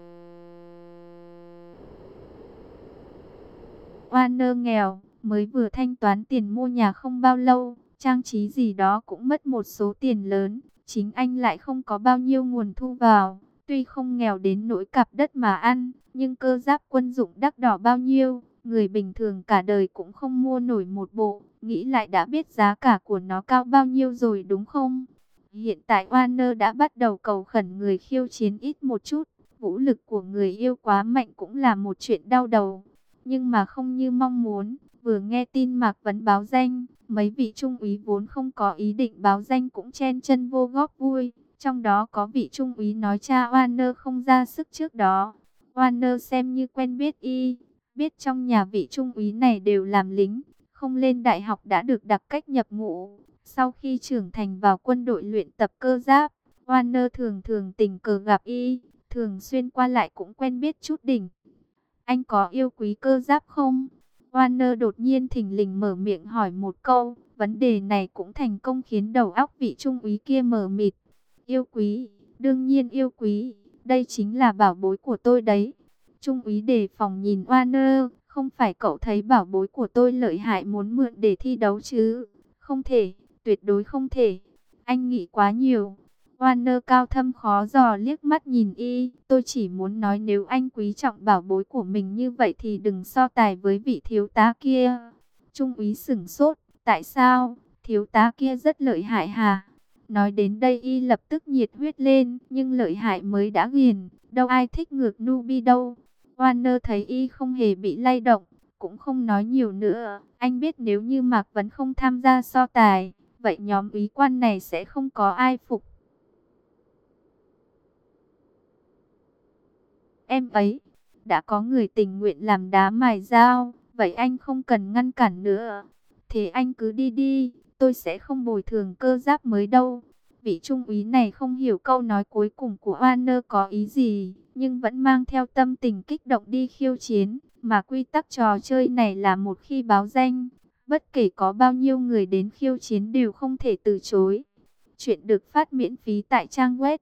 Warner nghèo, mới vừa thanh toán tiền mua nhà không bao lâu, trang trí gì đó cũng mất một số tiền lớn, chính anh lại không có bao nhiêu nguồn thu vào. Tuy không nghèo đến nỗi cặp đất mà ăn, nhưng cơ giáp quân dụng đắt đỏ bao nhiêu, người bình thường cả đời cũng không mua nổi một bộ, nghĩ lại đã biết giá cả của nó cao bao nhiêu rồi đúng không? Hiện tại Warner đã bắt đầu cầu khẩn người khiêu chiến ít một chút, vũ lực của người yêu quá mạnh cũng là một chuyện đau đầu. Nhưng mà không như mong muốn, vừa nghe tin Mạc Vấn báo danh, mấy vị trung úy vốn không có ý định báo danh cũng chen chân vô góp vui. Trong đó có vị trung úy nói cha Warner không ra sức trước đó. Warner xem như quen biết y, biết trong nhà vị trung úy này đều làm lính, không lên đại học đã được đặc cách nhập ngũ. Sau khi trưởng thành vào quân đội luyện tập cơ giáp, Warner thường thường tình cờ gặp y, thường xuyên qua lại cũng quen biết chút đỉnh. Anh có yêu quý cơ giáp không? Warner đột nhiên thình lình mở miệng hỏi một câu. Vấn đề này cũng thành công khiến đầu óc vị trung úy kia mờ mịt. Yêu quý, đương nhiên yêu quý. Đây chính là bảo bối của tôi đấy. Trung úy đề phòng nhìn Warner. Không phải cậu thấy bảo bối của tôi lợi hại muốn mượn để thi đấu chứ? Không thể, tuyệt đối không thể. Anh nghĩ quá nhiều. Warner cao thâm khó dò liếc mắt nhìn y. Tôi chỉ muốn nói nếu anh quý trọng bảo bối của mình như vậy thì đừng so tài với vị thiếu tá kia. Trung úy sửng sốt. Tại sao? Thiếu tá kia rất lợi hại hả? Nói đến đây y lập tức nhiệt huyết lên. Nhưng lợi hại mới đã ghiền. đâu ai thích ngược Nubi đâu. Warner thấy y không hề bị lay động, cũng không nói nhiều nữa. Anh biết nếu như Mạc Vấn không tham gia so tài, vậy nhóm úy quan này sẽ không có ai phục em ấy. Đã có người tình nguyện làm đá mài dao, vậy anh không cần ngăn cản nữa. Thế anh cứ đi đi, tôi sẽ không bồi thường cơ giáp mới đâu. Vị trung úy này không hiểu câu nói cuối cùng của Warner có ý gì, nhưng vẫn mang theo tâm tình kích động đi khiêu chiến. Mà quy tắc trò chơi này là một khi báo danh, bất kể có bao nhiêu người đến khiêu chiến đều không thể từ chối. Chuyện được phát miễn phí tại trang web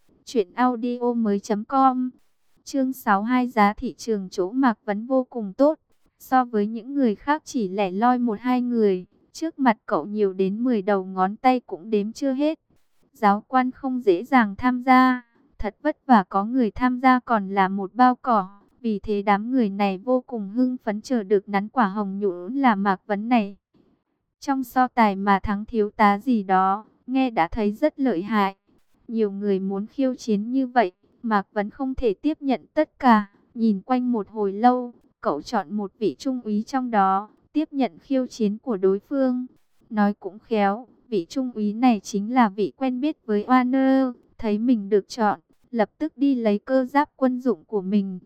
truyệnaudiomoi.com. Chương 62, giá thị trường chỗ Mạc Vấn vô cùng tốt. So với những người khác chỉ lẻ loi một hai người, trước mặt cậu nhiều đến 10 đầu ngón tay cũng đếm chưa hết. Giáo quan không dễ dàng tham gia, thật vất vả có người tham gia còn là một bao cỏ. Vì thế đám người này vô cùng hưng phấn chờ được nắn quả hồng nhũ là Mạc Vấn này. Trong so tài mà thắng thiếu tá gì đó, nghe đã thấy rất lợi hại. Nhiều người muốn khiêu chiến như vậy, Mạc Vấn không thể tiếp nhận tất cả. Nhìn quanh một hồi lâu, cậu chọn một vị trung úy trong đó, tiếp nhận khiêu chiến của đối phương. Nói cũng khéo, vị trung úy này chính là vị quen biết với Warner, thấy mình được chọn, lập tức đi lấy cơ giáp quân dụng của mình.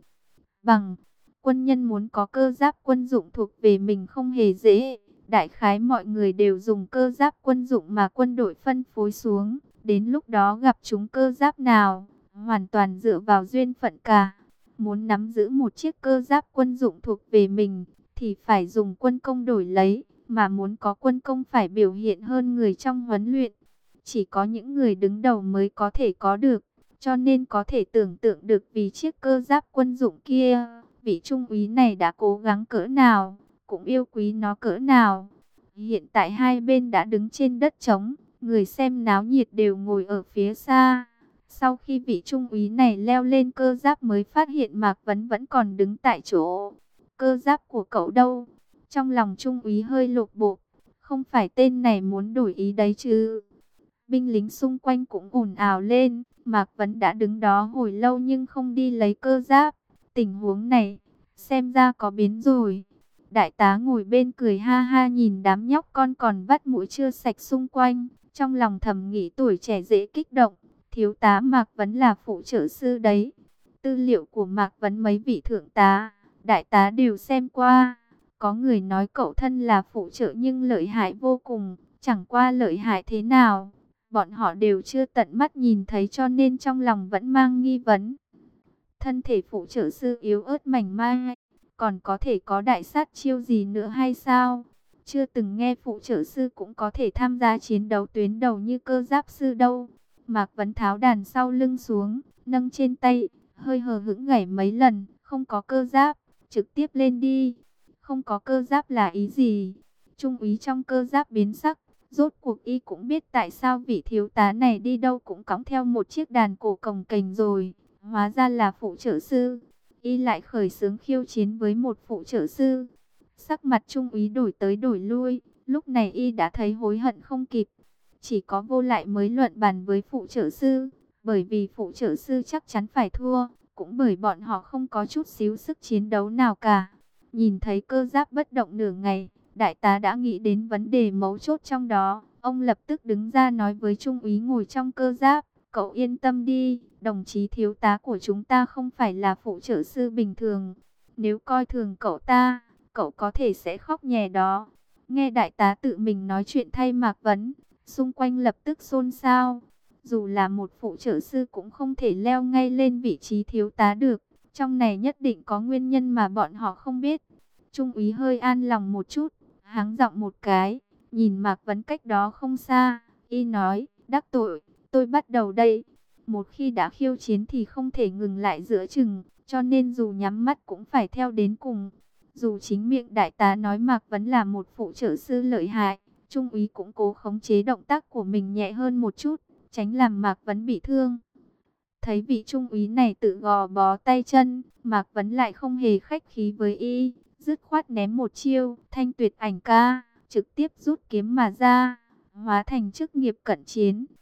Quân nhân muốn có cơ giáp quân dụng thuộc về mình không hề dễ. Đại khái mọi người đều dùng cơ giáp quân dụng mà quân đội phân phối xuống. Đến lúc đó gặp chúng cơ giáp nào, hoàn toàn dựa vào duyên phận cả. Muốn nắm giữ một chiếc cơ giáp quân dụng thuộc về mình, thì phải dùng quân công đổi lấy. Mà muốn có quân công phải biểu hiện hơn người trong huấn luyện. Chỉ có những người đứng đầu mới có thể có được. Cho nên có thể tưởng tượng được vì chiếc cơ giáp quân dụng kia, vị trung úy này đã cố gắng cỡ nào, cũng yêu quý nó cỡ nào. Hiện tại hai bên đã đứng trên đất trống, người xem náo nhiệt đều ngồi ở phía xa. Sau khi vị trung úy này leo lên cơ giáp mới phát hiện Mạc Vấn vẫn còn đứng tại chỗ. Cơ giáp của cậu đâu? Trong lòng trung úy hơi lột bột, không phải tên này muốn đổi ý đấy chứ? Binh lính xung quanh cũng ồn ào lên. Mạc Vấn đã đứng đó hồi lâu nhưng không đi lấy cơ giáp. Tình huống này, xem ra có biến rồi. Đại tá ngồi bên cười ha ha nhìn đám nhóc con còn vắt mũi chưa sạch xung quanh. Trong lòng thầm nghĩ tuổi trẻ dễ kích động. Thiếu tá Mạc Vấn là phụ trợ sư đấy. Tư liệu của Mạc Vấn mấy vị thượng tá, đại tá đều xem qua. Có người nói cậu thân là phụ trợ nhưng lợi hại vô cùng. Chẳng qua lợi hại thế nào, bọn họ đều chưa tận mắt nhìn thấy cho nên trong lòng vẫn mang nghi vấn. Thân thể phụ trợ sư yếu ớt mảnh mai, còn có thể có đại sát chiêu gì nữa hay sao? Chưa từng nghe phụ trợ sư cũng có thể tham gia chiến đấu tuyến đầu như cơ giáp sư đâu. Mạc Vấn tháo đàn sau lưng xuống, nâng trên tay, hơi hờ hững gảy mấy lần. Không có cơ giáp, trực tiếp lên đi. Không có cơ giáp là ý gì? Trung úy trong cơ giáp biến sắc. Rốt cuộc y cũng biết tại sao vị thiếu tá này đi đâu cũng cõng theo một chiếc đàn cổ cồng kềnh rồi. Hóa ra là phụ trợ sư. Y lại khởi xướng khiêu chiến với một phụ trợ sư. Sắc mặt trung úy đổi tới đổi lui. Lúc này y đã thấy hối hận không kịp. Chỉ có vô lại mới luận bàn với phụ trợ sư. Bởi vì phụ trợ sư chắc chắn phải thua. Cũng bởi bọn họ không có chút xíu sức chiến đấu nào cả. Nhìn thấy cơ giáp bất động nửa ngày, đại tá đã nghĩ đến vấn đề mấu chốt trong đó. Ông lập tức đứng ra nói với trung úy ngồi trong cơ giáp. Cậu yên tâm đi, đồng chí thiếu tá của chúng ta không phải là phụ trợ sư bình thường. Nếu coi thường cậu ta, cậu có thể sẽ khóc nhè đó. Nghe đại tá tự mình nói chuyện thay Mạc Vấn, xung quanh lập tức xôn xao. Dù là một phụ trợ sư cũng không thể leo ngay lên vị trí thiếu tá được. Trong này nhất định có nguyên nhân mà bọn họ không biết. Trung úy hơi an lòng một chút, hắng giọng một cái, nhìn Mạc Vấn cách đó không xa, y nói, đắc tội, tôi bắt đầu đây. Một khi đã khiêu chiến thì không thể ngừng lại giữa chừng, cho nên dù nhắm mắt cũng phải theo đến cùng. Dù chính miệng đại tá nói Mạc Vấn là một phụ trợ sư lợi hại, Trung úy cũng cố khống chế động tác của mình nhẹ hơn một chút, tránh làm Mạc Vấn bị thương. Thấy vị trung úy này tự gò bó tay chân, Mạc Vấn lại không hề khách khí với y, dứt khoát ném một chiêu, thanh tuyệt ảnh ca, trực tiếp rút kiếm mà ra, hóa thành chức nghiệp cận chiến.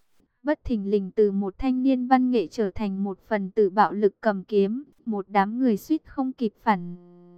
bất thình lình từ một thanh niên văn nghệ trở thành một phần tử bạo lực cầm kiếm, một đám người suýt không kịp phản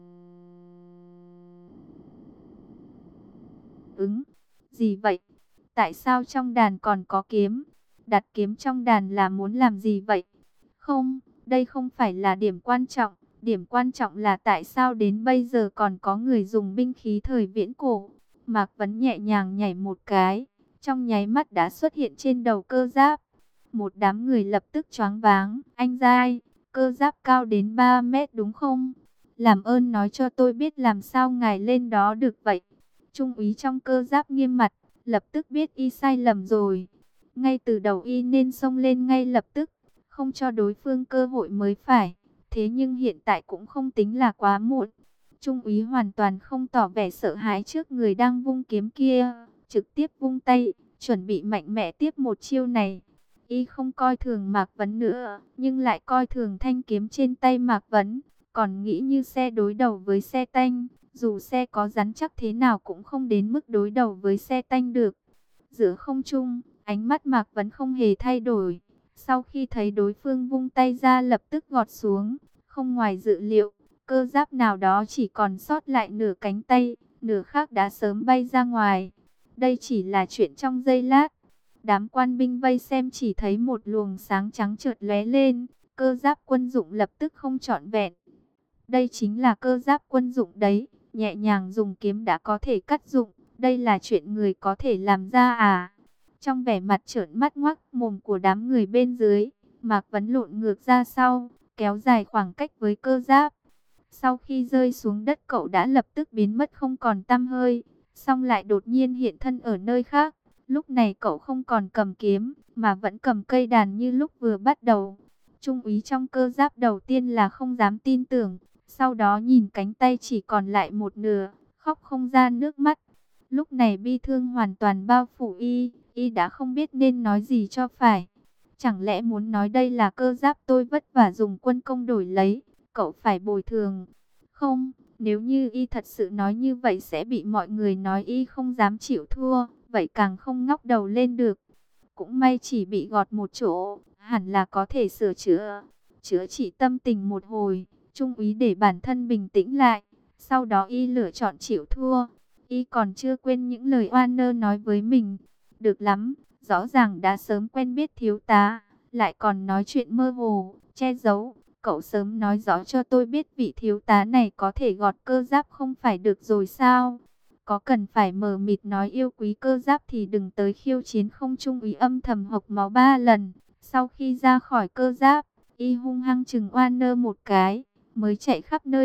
ứng. Gì vậy? Tại sao trong đàn còn có kiếm? Đặt kiếm trong đàn là muốn làm gì vậy? Không, đây không phải là điểm quan trọng. Điểm quan trọng là tại sao đến bây giờ còn có người dùng binh khí thời viễn cổ. Mạc Vấn nhẹ nhàng nhảy một cái, trong nháy mắt đã xuất hiện trên đầu Cơ Giáp. Một đám người lập tức choáng váng. Anh giai, Cơ Giáp cao đến 3 mét đúng không? Làm ơn nói cho tôi biết làm sao ngài lên đó được vậy. Trung úy trong Cơ Giáp nghiêm mặt, lập tức biết y sai lầm rồi. Ngay từ đầu y nên xông lên ngay lập tức, không cho đối phương cơ hội mới phải. Thế nhưng hiện tại cũng không tính là quá muộn. Trung úy hoàn toàn không tỏ vẻ sợ hãi trước người đang vung kiếm kia, trực tiếp vung tay, chuẩn bị mạnh mẽ tiếp một chiêu này. Y không coi thường Mạc Vấn nữa, nhưng lại coi thường thanh kiếm trên tay Mạc Vấn, còn nghĩ như xe đối đầu với xe tanh, dù xe có rắn chắc thế nào cũng không đến mức đối đầu với xe tanh được. Giữa không trung, ánh mắt Mạc Vấn không hề thay đổi. Sau khi thấy đối phương vung tay ra lập tức gọt xuống, không ngoài dự liệu, Cơ Giáp nào đó chỉ còn sót lại nửa cánh tay, nửa khác đã sớm bay ra ngoài. Đây chỉ là chuyện trong giây lát. Đám quan binh vây xem chỉ thấy một luồng sáng trắng chợt lóe lên, Cơ Giáp quân dụng lập tức không trọn vẹn. Đây chính là Cơ Giáp quân dụng đấy, nhẹ nhàng dùng kiếm đã có thể cắt dụng, đây là chuyện người có thể làm ra à? Trong vẻ mặt trợn mắt ngoác mồm của đám người bên dưới, Mạc Vấn lộn ngược ra sau, kéo dài khoảng cách với Cơ Giáp. Sau khi rơi xuống đất cậu đã lập tức biến mất không còn tăm hơi, xong lại đột nhiên hiện thân ở nơi khác. Lúc này cậu không còn cầm kiếm, mà vẫn cầm cây đàn như lúc vừa bắt đầu. Trung úy trong Cơ Giáp đầu tiên là không dám tin tưởng, sau đó nhìn cánh tay chỉ còn lại một nửa, khóc không ra nước mắt. Lúc này bi thương hoàn toàn bao phủ y đã không biết nên nói gì cho phải. Chẳng lẽ muốn nói đây là Cơ Giáp tôi vất vả dùng quân công đổi lấy, cậu phải bồi thường? Không, nếu như y thật sự nói như vậy sẽ bị mọi người nói y không dám chịu thua, vậy càng không ngóc đầu lên được. Cũng may chỉ bị gọt một chỗ, hẳn là có thể sửa chữa trị tâm tình một hồi. Trung úy để bản thân bình tĩnh lại, sau đó y lựa chọn chịu thua. Y còn chưa quên những lời oan nơ nói với mình. Được lắm, rõ ràng đã sớm quen biết thiếu tá, lại còn nói chuyện mơ hồ, che giấu. Cậu sớm nói rõ cho tôi biết vị thiếu tá này có thể gọt Cơ Giáp không phải được rồi sao? Có cần phải mờ mịt nói yêu quý Cơ Giáp thì đừng tới khiêu chiến không. Trung úy âm thầm hộc máu 3 lần. Sau khi ra khỏi Cơ Giáp, y hung hăng chừng oan nơ một cái, mới chạy khắp nơi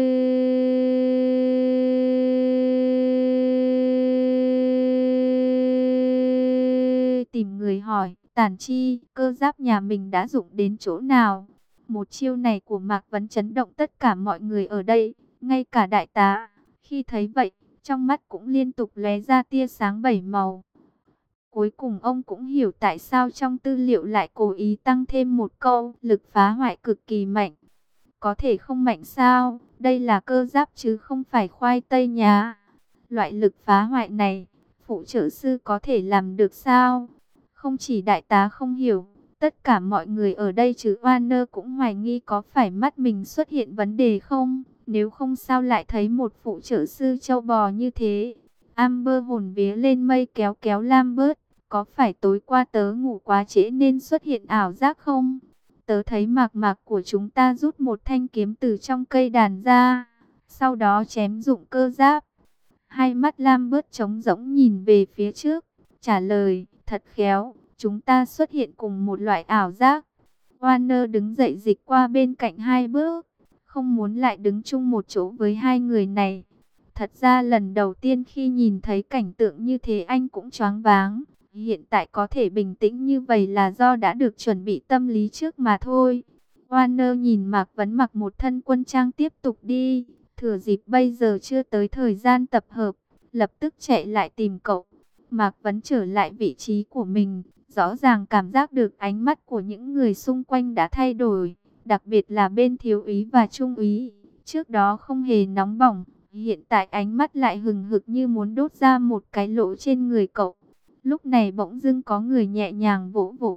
tìm người hỏi. Tản Chi, Cơ Giáp nhà mình đã dụng đến chỗ nào? Một chiêu này của Mạc Vấn chấn động tất cả mọi người ở đây, ngay cả đại tá. Khi thấy vậy, trong mắt cũng liên tục lóe ra tia sáng 7 màu. Cuối cùng ông cũng hiểu tại sao trong tư liệu lại cố ý tăng thêm một câu lực phá hoại cực kỳ mạnh. Có thể không mạnh sao? Đây là Cơ Giáp chứ không phải khoai tây nhá. Loại lực phá hoại này, phụ trợ sư có thể làm được sao? Không chỉ đại tá không hiểu, tất cả mọi người ở đây trừ Warner cũng hoài nghi có phải mắt mình xuất hiện vấn đề không? Nếu không sao lại thấy một phụ trợ sư châu bò như thế? Amber hồn vía lên mây kéo kéo Lambert. Có phải tối qua tớ ngủ quá trễ nên xuất hiện ảo giác không? Tớ thấy mạc mạc của chúng ta rút một thanh kiếm từ trong cây đàn ra, sau đó chém dụng Cơ Giáp. Hai mắt Lambert trống rỗng nhìn về phía trước, trả lời, thật khéo, chúng ta xuất hiện cùng một loại ảo giác. Warner đứng dậy dịch qua bên cạnh 2 bước, không muốn lại đứng chung một chỗ với hai người này. Thật ra lần đầu tiên khi nhìn thấy cảnh tượng như thế anh cũng choáng váng. Hiện tại có thể bình tĩnh như vậy là do đã được chuẩn bị tâm lý trước mà thôi. Warner nhìn Mạc Vấn mặc một thân quân trang tiếp tục đi. Thừa dịp bây giờ chưa tới thời gian tập hợp, lập tức chạy lại tìm cậu. Mạc Vấn trở lại vị trí của mình, rõ ràng cảm giác được ánh mắt của những người xung quanh đã thay đổi. Đặc biệt là bên thiếu úy và trung úy, trước đó không hề nóng bỏng, hiện tại ánh mắt lại hừng hực như muốn đốt ra một cái lỗ trên người cậu. Lúc này bỗng dưng có người nhẹ nhàng vỗ vỗ cậu,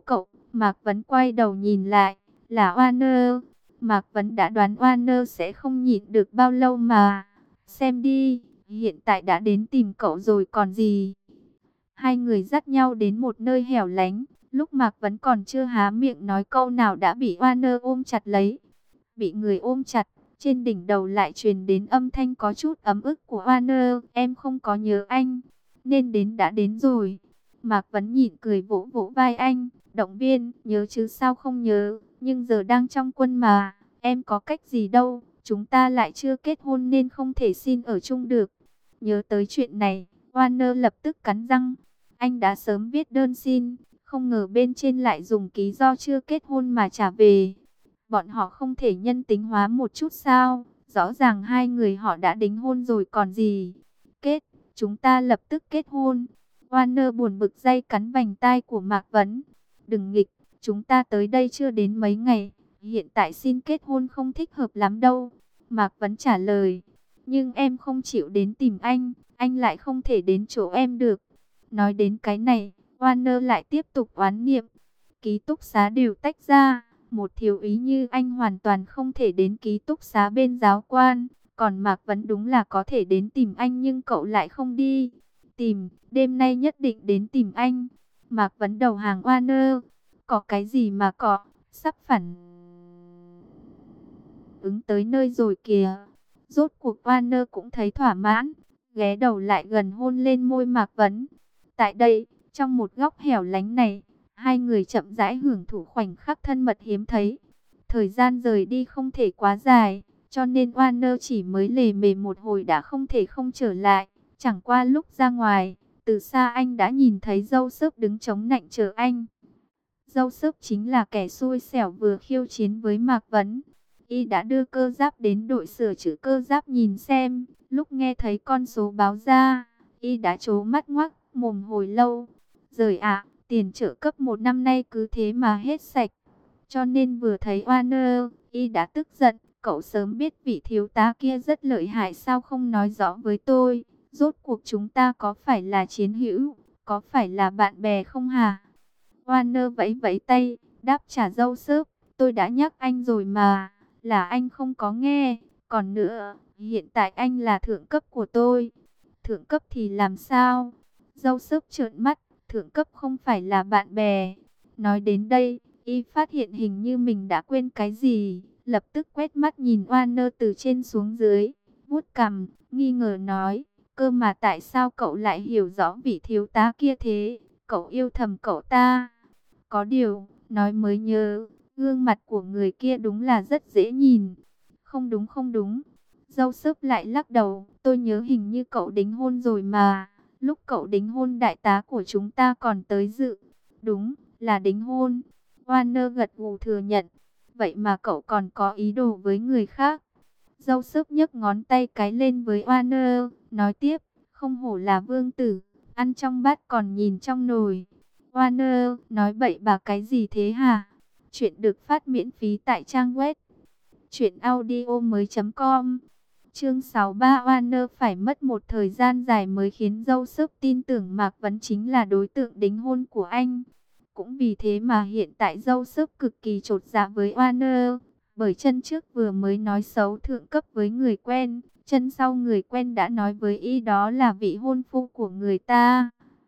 Mạc Vấn quay đầu nhìn lại, là Warner. Mạc Vấn đã đoán Warner sẽ không nhịn được bao lâu mà. Xem đi, hiện tại đã đến tìm cậu rồi còn gì. Hai người dắt nhau đến một nơi hẻo lánh. Lúc Mạc Vấn còn chưa há miệng nói câu nào đã bị Warner ôm chặt lấy. Bị người ôm chặt, trên đỉnh đầu lại truyền đến âm thanh có chút ấm ức của Warner. Em không có nhớ anh, nên đến đã đến rồi. Mạc Vấn nhịn cười vỗ vỗ vai anh, động viên, nhớ chứ sao không nhớ, nhưng giờ đang trong quân mà, em có cách gì đâu, chúng ta lại chưa kết hôn nên không thể xin ở chung được. Nhớ tới chuyện này, Warner lập tức cắn răng, anh đã sớm viết đơn xin, không ngờ bên trên lại dùng lý do chưa kết hôn mà trả về. Bọn họ không thể nhân tính hóa một chút sao, rõ ràng hai người họ đã đính hôn rồi còn gì. Chúng ta lập tức kết hôn. Warner buồn bực day cắn vành tai của Mạc Vấn. Đừng nghịch, chúng ta tới đây chưa đến mấy ngày. Hiện tại xin kết hôn không thích hợp lắm đâu. Mạc Vấn trả lời. Nhưng em không chịu đến tìm anh lại không thể đến chỗ em được. Nói đến cái này, Warner lại tiếp tục oán niệm. Ký túc xá đều tách ra. Một thiếu ý như anh hoàn toàn không thể đến ký túc xá bên giáo quan. Còn Mạc Vấn đúng là có thể đến tìm anh nhưng cậu lại không đi. Tìm, đêm nay nhất định đến tìm anh. Mạc Vấn đầu hàng Warner. Có cái gì mà có, sắp phản ứng tới nơi rồi kìa. Rốt cuộc Warner cũng thấy thỏa mãn, ghé đầu lại gần hôn lên môi Mạc Vấn. Tại đây, trong một góc hẻo lánh này, hai người chậm rãi hưởng thụ khoảnh khắc thân mật hiếm thấy. Thời gian rời đi không thể quá dài, cho nên Warner chỉ mới lề mề một hồi đã không thể không trở lại. Chẳng qua lúc ra ngoài, từ xa anh đã nhìn thấy dâu xớp đứng chống nạnh chờ anh. Dâu xớp chính là kẻ xui xẻo vừa khiêu chiến với Mạc Vấn. Y đã đưa cơ giáp đến đội sửa chữa cơ giáp nhìn xem. Lúc nghe thấy con số báo ra, Y đã trố mắt ngoác mồm hồi lâu. Rời ạ, tiền trợ cấp một năm nay cứ thế mà hết sạch. Cho nên vừa thấy Warner, Y đã tức giận. Cậu sớm biết vị thiếu tá kia rất lợi hại sao không nói rõ với tôi. Rốt cuộc chúng ta có phải là chiến hữu, có phải là bạn bè không hả? Warner vẫy vẫy tay, đáp trả dâu xớp. Tôi đã nhắc anh rồi mà, là anh không có nghe. Còn nữa, hiện tại anh là thượng cấp của tôi. Thượng cấp thì làm sao? Dâu xớp trợn mắt, thượng cấp không phải là bạn bè. Nói đến đây, Y phát hiện hình như mình đã quên cái gì. Lập tức quét mắt nhìn Warner từ trên xuống dưới, vuốt cằm, nghi ngờ nói. Cơ mà tại sao cậu lại hiểu rõ vị thiếu tá kia thế? Cậu yêu thầm cậu ta. Có điều, nói mới nhớ, gương mặt của người kia đúng là rất dễ nhìn. Không đúng không đúng. Dâu xớp lại lắc đầu, tôi nhớ hình như cậu đính hôn rồi mà. Lúc cậu đính hôn đại tá của chúng ta còn tới dự. Đúng, là đính hôn. Warner gật gù thừa nhận. Vậy mà cậu còn có ý đồ với người khác. Dâu xớp nhấc ngón tay cái lên với Warner, nói tiếp, không hổ là vương tử, ăn trong bát còn nhìn trong nồi. Warner, nói bậy bạ cái gì thế hả? Chuyện được phát miễn phí tại trang web truyệnaudiomoi.com. Chương 63. Warner phải mất một thời gian dài mới khiến dâu xớp tin tưởng Mạc Vấn chính là đối tượng đính hôn của anh. Cũng vì thế mà hiện tại dâu xớp cực kỳ chột dạ với Warner. Bởi chân trước vừa mới nói xấu thượng cấp với người quen, chân sau người quen đã nói với Y đó là vị hôn phu của người ta.